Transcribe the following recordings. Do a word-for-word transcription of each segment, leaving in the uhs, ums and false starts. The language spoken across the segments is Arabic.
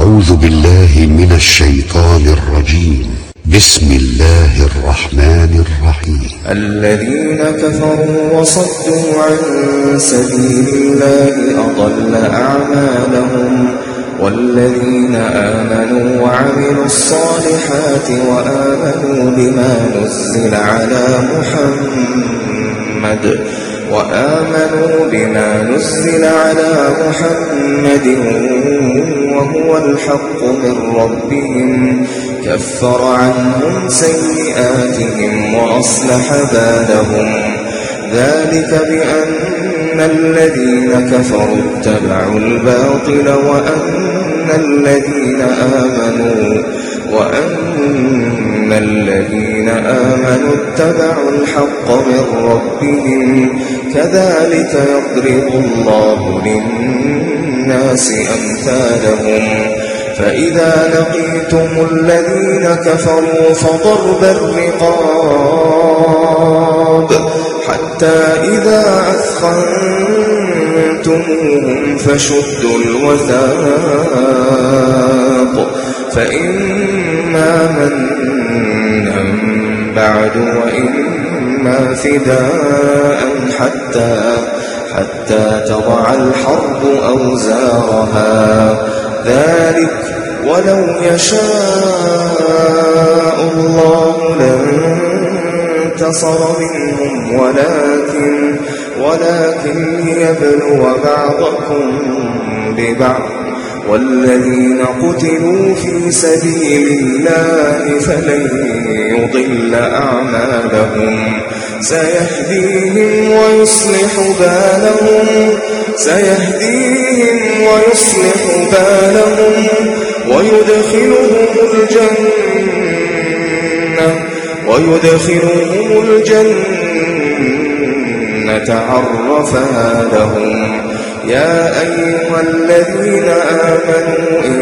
أعوذ بالله من الشيطان الرجيم. بسم الله الرحمن الرحيم. الذين كفروا وصدوا عن سبيل الله أضل أعمالهم، والذين آمنوا وعملوا الصالحات وآمنوا بما نزل على محمد وآمنوا بما نزل على محمد وهو الحق من ربهم كفر عنهم سيئاتهم وأصلح بالهم. ذلك بأن الذين كفروا اتبعوا الباطل وأن الذين آمنوا وأن الذين آمنوا اتبعوا الحق من ربهم. كذلك يضرب الله للناس أمثالهم. فإذا لقيتم الذين كفروا فضرب الرقاب حتى إذا أثخنتموهم فشدوا الوثاق، فإما منا بعد وإما فداء حتى حتى تضع الحرب أوزارها. ذلك ولو يشاء الله لانتصر منهم ولكن ولكن ليبلو بعضكم ببعض. والذين قتلوا في سبيل الله فلن يضل أعمالهم. سيهديهم ويصلح بالهم سيهديهم ويصلح بالهم ويدخلهم الجنة ويدخلهم الجنة عرفها لهم. يا أيها الذين آمنوا إن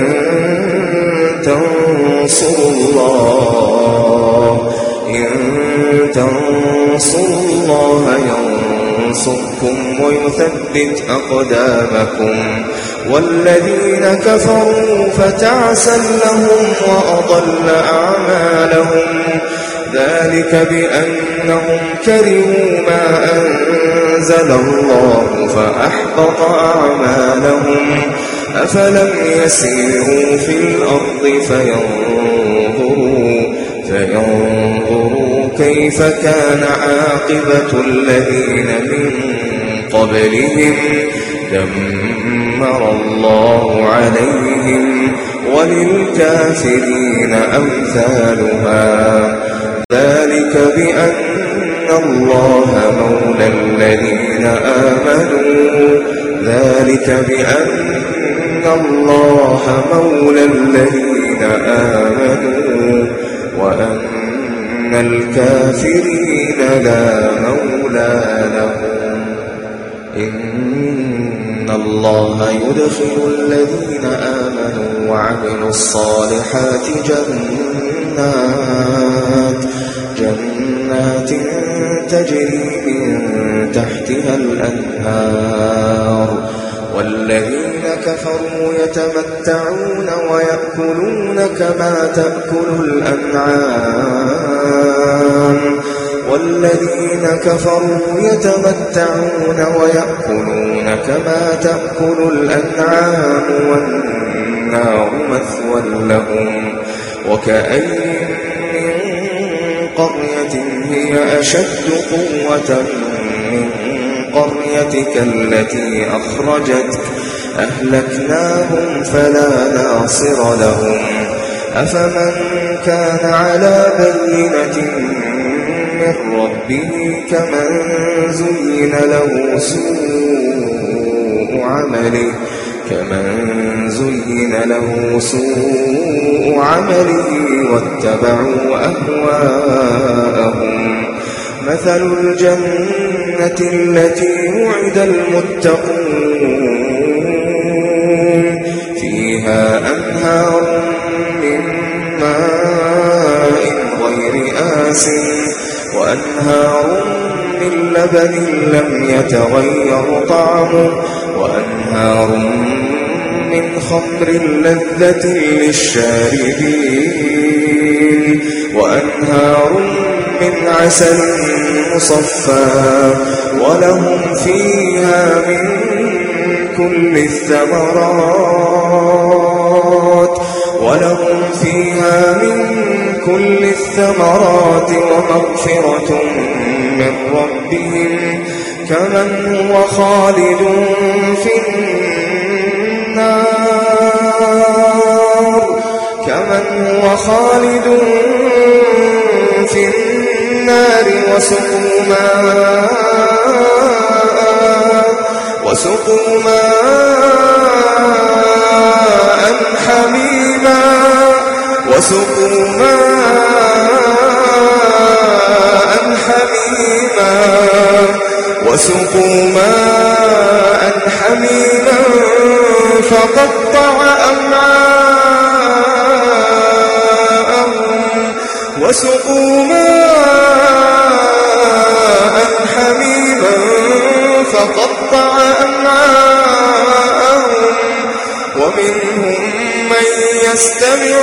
تنصروا الله إن تنصروا الله ينصركم ويثبت أقدامكم. والذين كفروا فتعسا لهم وأضل أعمالهم. ذلك بأنهم كرهوا ما أنزل الله فأحبط أعمالهم. أفلم يسيروا في الأرض فينظروا فينظروا كيف كان عاقبة الذين من قبلهم دمر الله عليهم وللكافرين أمثالها. ذلك بأن الله مولى الذين آمنوا ذلك بأن الله مولى الذين آمنوا وأن الكافرين لا مولى لهم. إن الله يدخل الذين آمنوا وعملوا الصالحات جنات جنات تجري من تحتها الأنهار. والذين كفروا يتمتعون ويأكلون كما تأكل الأنعام والذين كفروا يتمتعون ويأكلون كما تأكل الأنعام والنار مثوى لهم. وكأين من قرية هي أشد قوة من قريتك التي أخرجتك أهلكناهم فلا ناصر لهم. أفمن كان على بينة من ربه كمن زين له سوء عمله كمن زين له سوء عمله واتبعوا أهواءهم. مثل الجنة التي وعد المتقون فيها أنهار من ماء غير آسن وأنهار من لبن لم يتغير طعمه وأنهار من خمر لذة للشاربين وأنهار من عسل مصفى ولهم فيها من كل الثمرات ولهم فيها من كل الثمرات ومغفرة من ربهم كمن هو خالد في النار كمن هو خالد في النار وسقوا ماء وسقوا ماء حميما وسقوا ماء حميما وسقوا ماء حميما فقطع أمعاءهم وسقوا ماء حميما فقطع أمعاءهم ومنهم من يستمع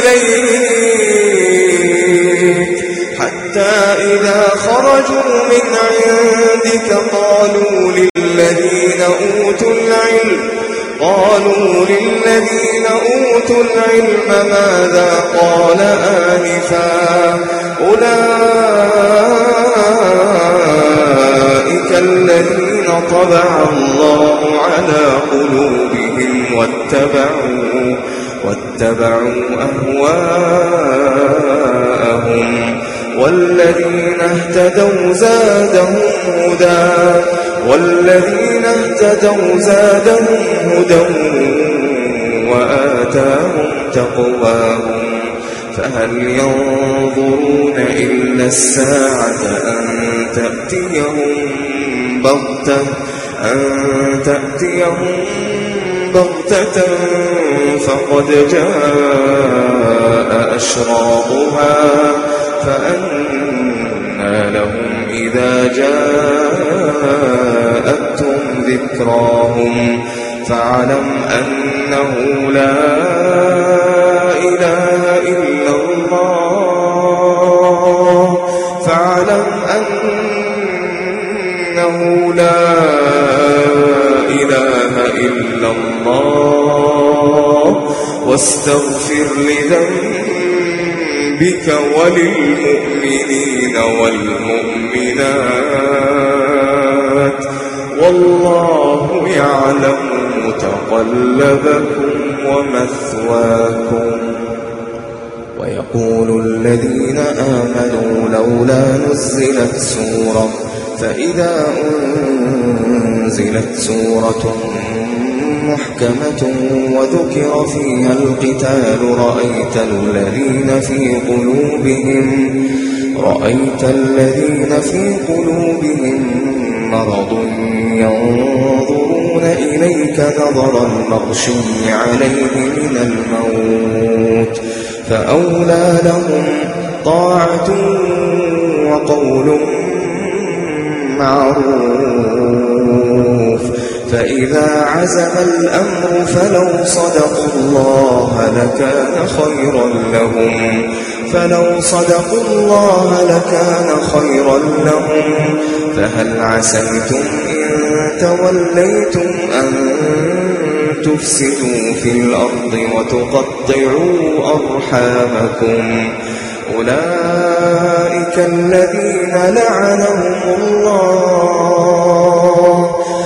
إليك حتى إذا خرجوا من عندك قالوا للذين أوتوا العلم قالوا للذين أوتوا العلم ماذا قال آنفا أولئك الذين طبع الله على قلوبهم واتبعوا واتبعوا أهواءهم والذين اهتدوا زادهم هدى والذين اهتدوا زادهم هدى وآتاهم تقواهم فهل ينظرون إلا الساعة أن تأتيهم بغتة أن تأتيهم بغتة فقد جاء أشراطها فأنى لهم إذا جاءتهم ذكراهم فاعلم أنه لا إله إلا الله فاعلم أنه لا إله إلا الله واستغفر لذنبك وللمؤمنين والمؤمنات والله يعلم متقلبكم ومثواكم ويقول الذين آمنوا لولا نزلت سورة فإذا أنزلت سورة محكمة وذكر فيها القتال رأيت الذين في قلوبهم رأيت الذين في قلوبهم مرض ينظرون إليك نظر المغشي عليه من الموت فأولى لهم طاعة وقول معروف فإذا عزم الأمر فلو صدقوا الله لكان خيرا لهم فلو صدقوا الله لكان خيرا لهم فهل عسيتم إن توليتم أن تفسدوا في الأرض وتقطعوا أرحامكم أولئك الذين لعنهم الله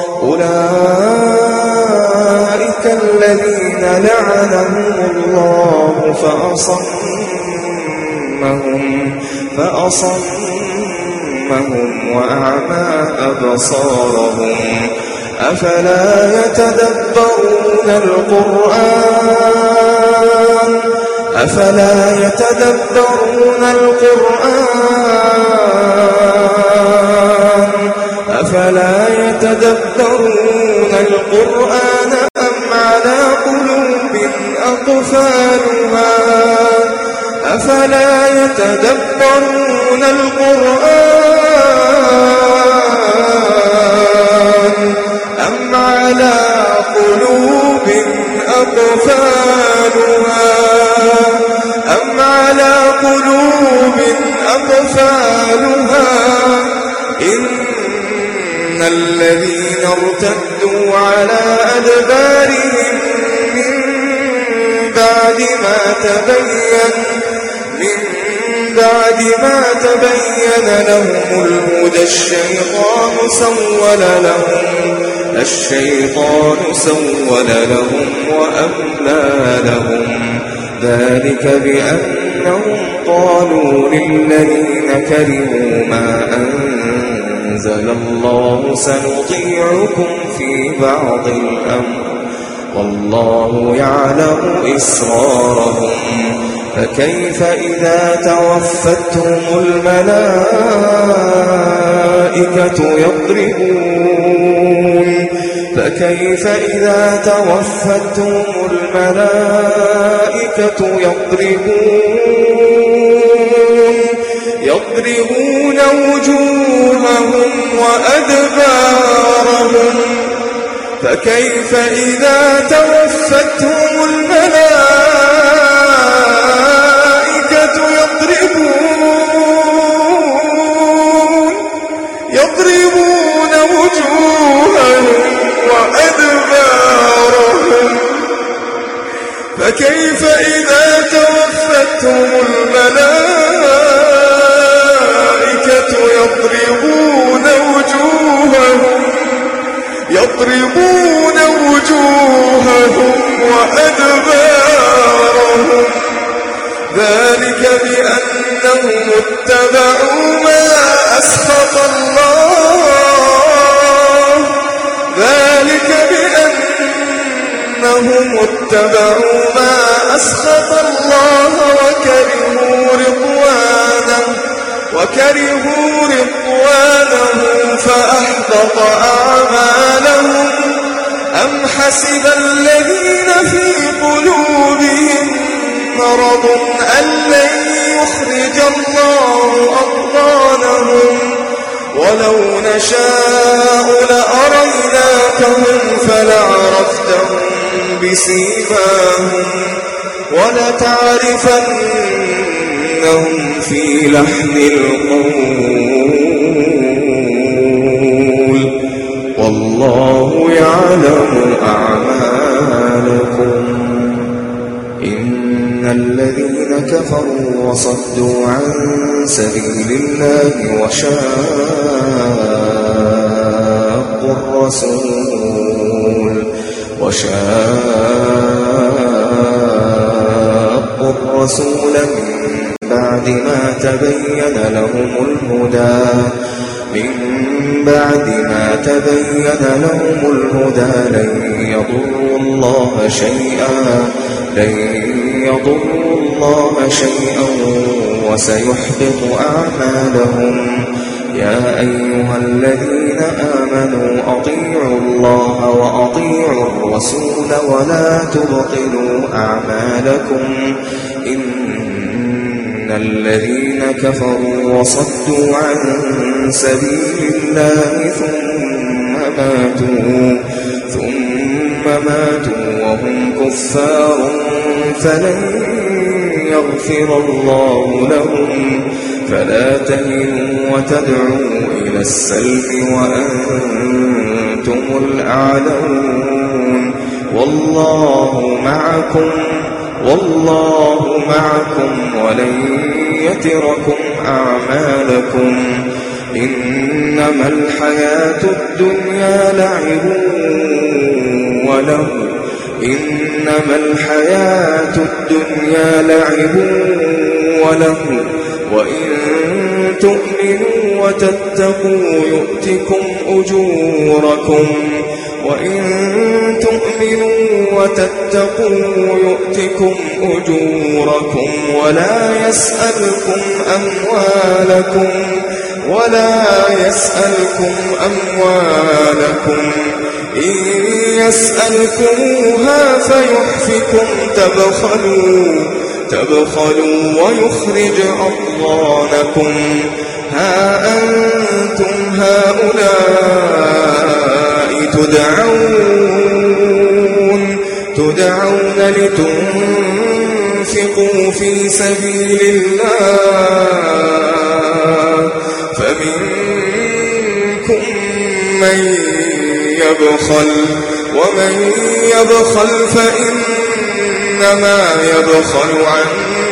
أولئك الذين لعنهم الله فأصمهم فأصمهم وأعمى أبصارهم أفلا يتدبرون القرآن أفلا يتدبرون القرآن أفلا يتدبرون القرآن أم على قلوب أقفالها أفلا يتدبرون القرآن أم على قلوب أقفالها أم على قلوب أقفالها إن الذين ارتدوا على أدبارهم من بعد ما تبين من بعد ما تبين لهم الهدى الشيطان سول لهم الشيطان سول لهم وأملى لهم ذلك بأنهم قالوا للذين كرهوا ما أنزل الله سنطيعكم في بعض الأمر والله يعلم إسرارهم فكيف إذا توفتهم الملائكة يضربون فكيف إذا توفتهم الملائكة يضربون يضربون وجوههم وأدبارهم فكيف إذا توفتهم الملائكة يضربون يضربون وجوههم وأدبارهم فكيف إذا توفتهم الملائكة يضربون وجوههم يضربون وجوههم وأدبارهم ذلك بأنهم اتبعوا ما أسخط الله ذلك بأنهم اتبعوا ما أسخط الله وكرهوا رضوانه وكرهوا رضوانه فأحبط أعمالهم أم حسب الذين في قلوبهم مرض أن لن يخرج الله أضغانهم ولو نشاء لأريناكهم فلعرفتهم بسيماهم ولتعرفنهم في لحن القول والله يعلم أعمالكم إن الذين كفروا وصدوا عن سبيل الله وشاقوا الرسول وشاقوا الرسول من بعد ما تبين لهم الهدى من بعد ما تبين لهم الهدى لن يضروا الله شيئا لن يضروا الله شيئا وسيحبط أعمالهم يا أيها الذين آمنوا أطيعوا الله وأطيعوا الرسول ولا تبطلوا أعمالكم إن الذين كفروا وصدوا عن سبيل الله ثم ماتوا ثم ماتوا وهم كفار فلن يغفر الله لهم فلا تهنوا وتدعوا إلى السلم وأنتم الأعلون والله معكم والله معكم ولن يتركم أعمالكم إنما الحياة الدنيا لعب وله إنما الحياة الدنيا لعب وله وإن تؤمنوا وتتقوا يؤتكم أجوركم وإن تؤمنوا وتتقوا يؤتكم أجوركم ولا يسألكم أموالكم ولا يسألكم أموالكم إن يسألكموها فيحفكم تبخلوا تبخلوا ويخرج أضغانكم ها أنتم هؤلاء تدعون تدعون لتنفقوا في سبيل الله فمنكم من يبخل ومن يبخل فإنما يبخل عن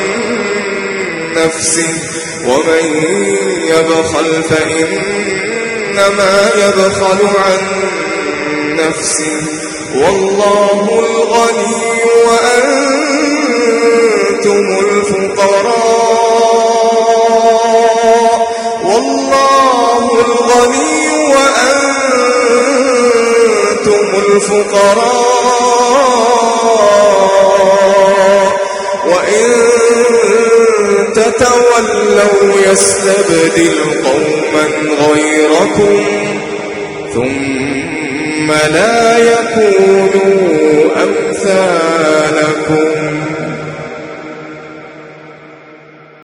نفسه ومن يبخل فإنما يبخل عن نفسه والله الغني وأنتم الفقراء والله الغني وأنتم الفقراء وإن تتولوا يستبدل قوما غيركم ثم لا يكونوا أمثالكم